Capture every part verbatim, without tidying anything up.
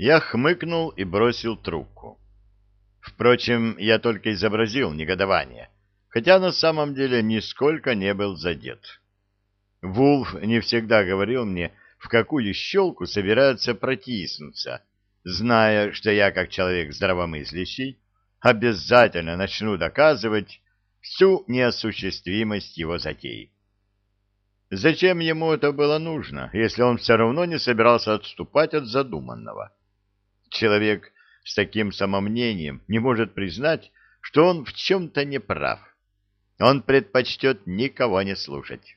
Я хмыкнул и бросил трубку. Впрочем, я только изобразил негодование, хотя на самом деле нисколько не был задет. Вулф не всегда говорил мне, в какую щелку собирается протиснуться, зная, что я, как человек здравомыслящий, обязательно начну доказывать всю неосуществимость его затей. Зачем ему это было нужно, если он все равно не собирался отступать от задуманного? Человек с таким самомнением не может признать, что он в чем-то не прав. Он предпочтет никого не слушать.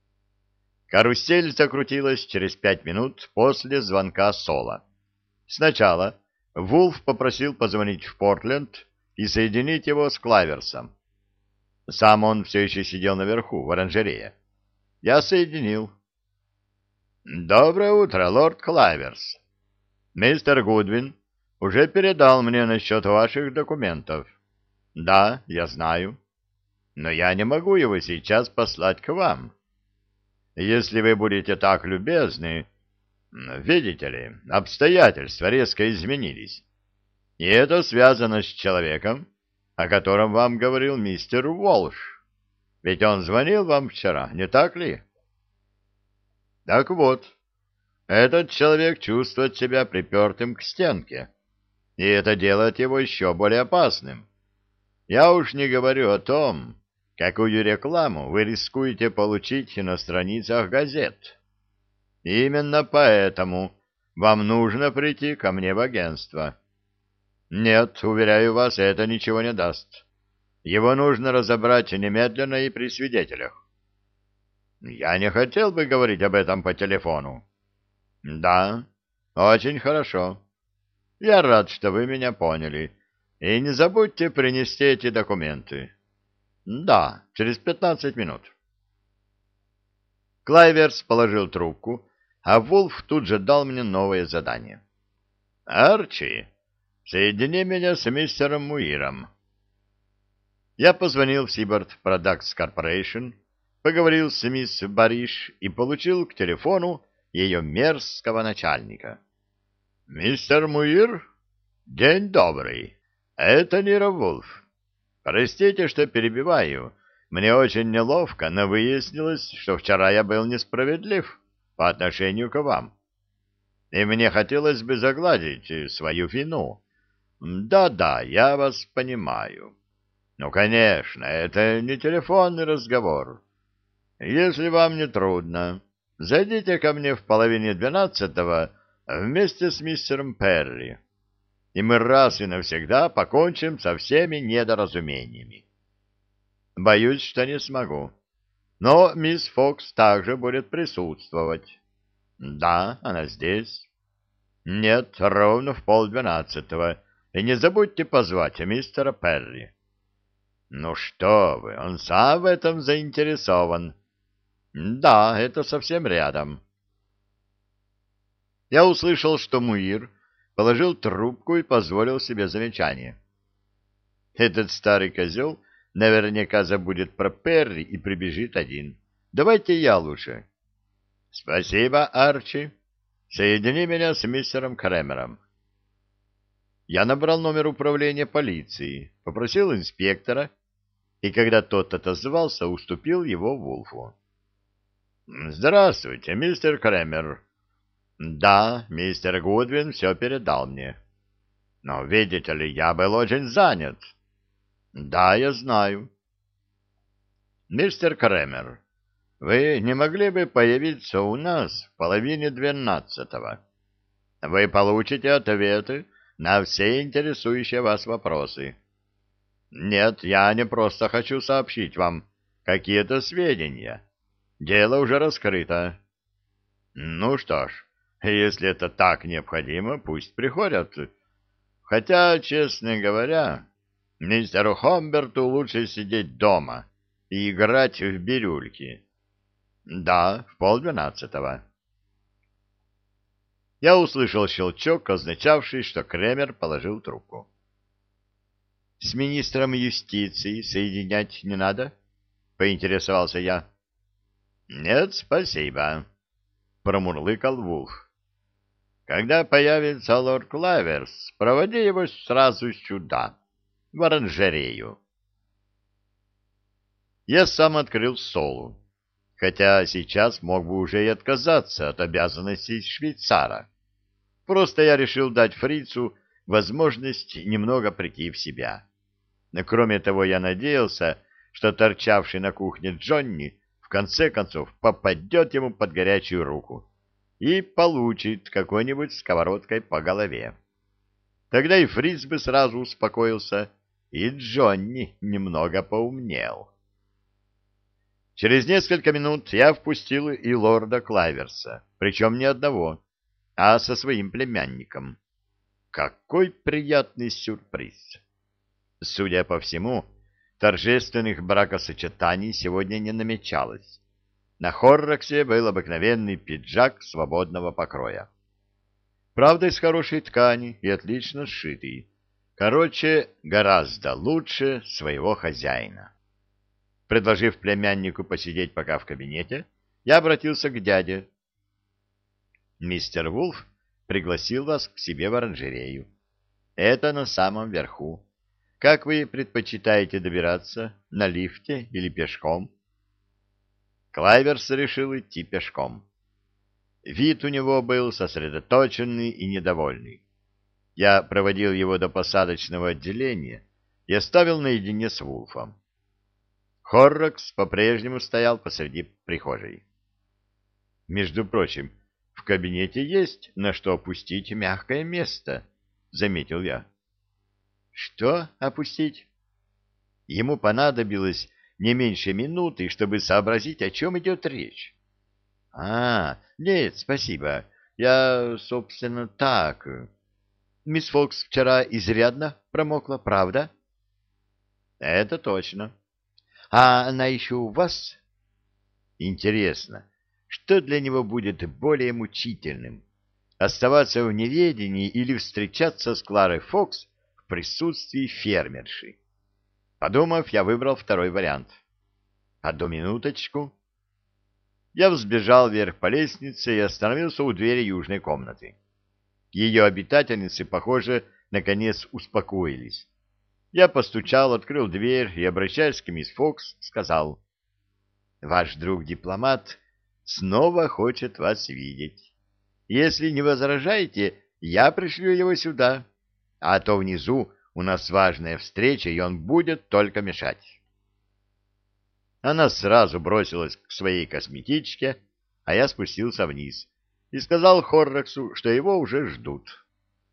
Карусель закрутилась через пять минут после звонка Сола. Сначала Вулф попросил позвонить в Портленд и соединить его с Клайверсом. Сам он все еще сидел наверху, в оранжерее. Я соединил. «Доброе утро, лорд Клайверс. Мистер Гудвин уже передал мне насчет ваших документов. Да, я знаю. Но я не могу его сейчас послать к вам. Если вы будете так любезны, видите ли, обстоятельства резко изменились. И это связано с человеком, о котором вам говорил мистер Уолш. Ведь он звонил вам вчера, не так ли? Так вот, этот человек чувствует себя припертым к стенке, и это делает его еще более опасным. Я уж не говорю о том, какую рекламу вы рискуете получить на страницах газет. Именно поэтому вам нужно прийти ко мне в агентство. Нет, уверяю вас, это ничего не даст. Его нужно разобрать немедленно и при свидетелях. Я не хотел бы говорить об этом по телефону. Да, очень хорошо. Я рад, что вы меня поняли. И не забудьте принести эти документы. Да, через пятнадцать минут. Клайверс положил трубку, а Вулф тут же дал мне новое задание. Арчи, соедини меня с мистером Муиром. Я позвонил в Сибард Продактс Корпорейшн, поговорил с мисс Бариш и получил к телефону ее мерзкого начальника. Мистер Муир, день добрый. Это Нира Вулф. Простите, что перебиваю. Мне очень неловко, но выяснилось, что вчера я был несправедлив по отношению к вам. И мне хотелось бы загладить свою вину. Да-да, я вас понимаю. Ну, конечно, это не телефонный разговор. Если вам не трудно, зайдите ко мне в половине двенадцатого вместе с мистером Перри, и мы раз и навсегда покончим со всеми недоразумениями. Боюсь, что не смогу. Но мисс Фокс также будет присутствовать. Да, она здесь. Нет, ровно в полдвенадцатого. И не забудьте позвать мистера Перри. Ну что вы, он сам в этом заинтересован. Да, это совсем рядом. Я услышал, что Муир положил трубку и позволил себе замечание. Этот старый козел наверняка забудет про Перри и прибежит один. Давайте я лучше. Спасибо, Арчи. Соедини меня с мистером Кремером. Я набрал номер управления полиции, попросил инспектора, и когда тот отозвался, уступил его Вулфу. Здравствуйте, мистер Кремер. Да, мистер Гудвин все передал мне. Но, видите ли, я был очень занят. Да, я знаю. Мистер Кремер, вы не могли бы появиться у нас в половине двенадцатого? Вы получите ответы на все интересующие вас вопросы. Нет, я не просто хочу сообщить вам какие-то сведения. Дело уже раскрыто. Ну что ж, если это так необходимо, пусть приходят. Хотя, честно говоря, мистеру Хомберту лучше сидеть дома и играть в бирюльки. Да, в полдвенадцатого. Я услышал щелчок, означавший, что Кремер положил трубку. — С министром юстиции соединять не надо? — поинтересовался я. — Нет, спасибо, — промурлыкал Вулф. — когда появится лорд Клаверс, проводи его сразу сюда, в оранжерею. Я сам открыл Солу, хотя сейчас мог бы уже и отказаться от обязанностей швейцара. Просто я решил дать фрицу возможность немного прийти в себя. Но кроме того, я надеялся, что торчавший на кухне Джонни в конце концов попадет ему под горячую руку и получит какой-нибудь сковородкой по голове. Тогда и фриц бы сразу успокоился, и Джонни немного поумнел. Через несколько минут я впустил и лорда Клаверса, причем не одного, а со своим племянником. Какой приятный сюрприз! Судя по всему, торжественных бракосочетаний сегодня не намечалось. На Хорроксе был обыкновенный пиджак свободного покроя. Правда, из хорошей ткани и отлично сшитый. Короче, гораздо лучше своего хозяина. Предложив племяннику посидеть пока в кабинете, я обратился к дяде. «Мистер Вулф пригласил вас к себе в оранжерею. Это на самом верху. Как вы предпочитаете добираться, на лифте или пешком?» Клайверс решил идти пешком. Вид у него был сосредоточенный и недовольный. Я проводил его до посадочного отделения и оставил наедине с Вулфом. Хоррокс по-прежнему стоял посреди прихожей. «Между прочим, в кабинете есть на что опустить мягкое место», — заметил я. «Что опустить?» Ему понадобилось не меньше минуты, чтобы сообразить, о чем идет речь. «А, нет, спасибо. Я, собственно, так. Мисс Фокс вчера изрядно промокла, правда?» «Это точно. А она еще у вас?» «Интересно, что для него будет более мучительным? Оставаться в неведении или встречаться с Кларой Фокс в присутствии фермерши?» Подумав, я выбрал второй вариант. «Одну минуточку». Я взбежал вверх по лестнице и остановился у двери южной комнаты. Ее обитательницы, похоже, наконец успокоились. Я постучал, открыл дверь и, обращаясь к мисс Фокс, сказал: «Ваш друг-дипломат снова хочет вас видеть. Если не возражаете, я пришлю его сюда, а то внизу у нас важная встреча, и он будет только мешать». Она сразу бросилась к своей косметичке, а я спустился вниз и сказал Хорроксу, что его уже ждут.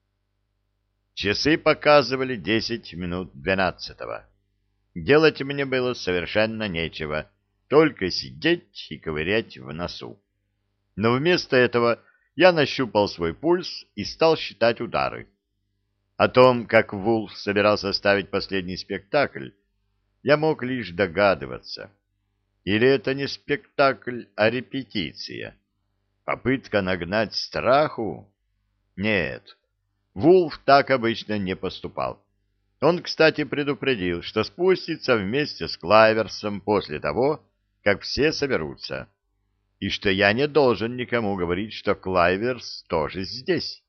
Часы показывали десять минут двенадцатого. Делать мне было совершенно нечего, только сидеть и ковырять в носу. Но вместо этого я нащупал свой пульс и стал считать удары. О том, как Вулф собирался ставить последний спектакль, я мог лишь догадываться. Или это не спектакль, а репетиция? Попытка нагнать страху? Нет, Вулф так обычно не поступал. Он, кстати, предупредил, что спустится вместе с Клайверсом после того, как все соберутся, и что я не должен никому говорить, что Клайверс тоже здесь.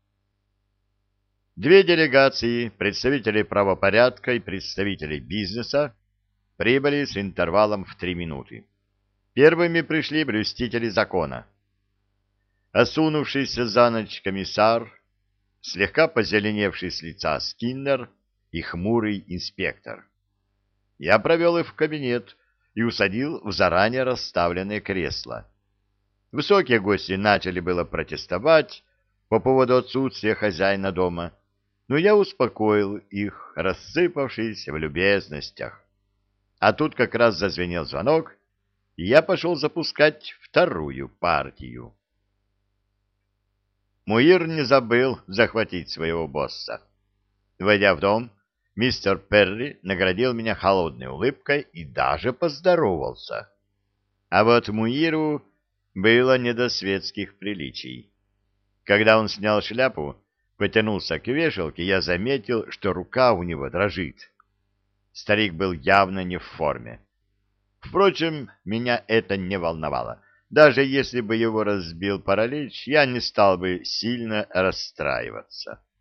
Две делегации, представители правопорядка и представители бизнеса, прибыли с интервалом в три минуты. Первыми пришли блюстители закона. Осунувшийся за ночь комиссар, слегка позеленевший с лица Скиннер и хмурый инспектор. Я провел их в кабинет и усадил в заранее расставленные кресла. Высокие гости начали было протестовать по поводу отсутствия хозяина дома, но я успокоил их, рассыпавшись в любезностях. А тут как раз зазвенел звонок, и я пошел запускать вторую партию. Муир не забыл захватить своего босса. Войдя в дом, мистер Перри наградил меня холодной улыбкой и даже поздоровался. А вот Муиру было не до светских приличий. Когда он снял шляпу, потянулся к вешалке, я заметил, что рука у него дрожит. Старик был явно не в форме. Впрочем, меня это не волновало. даже если бы его разбил паралич, я не стал бы сильно расстраиваться.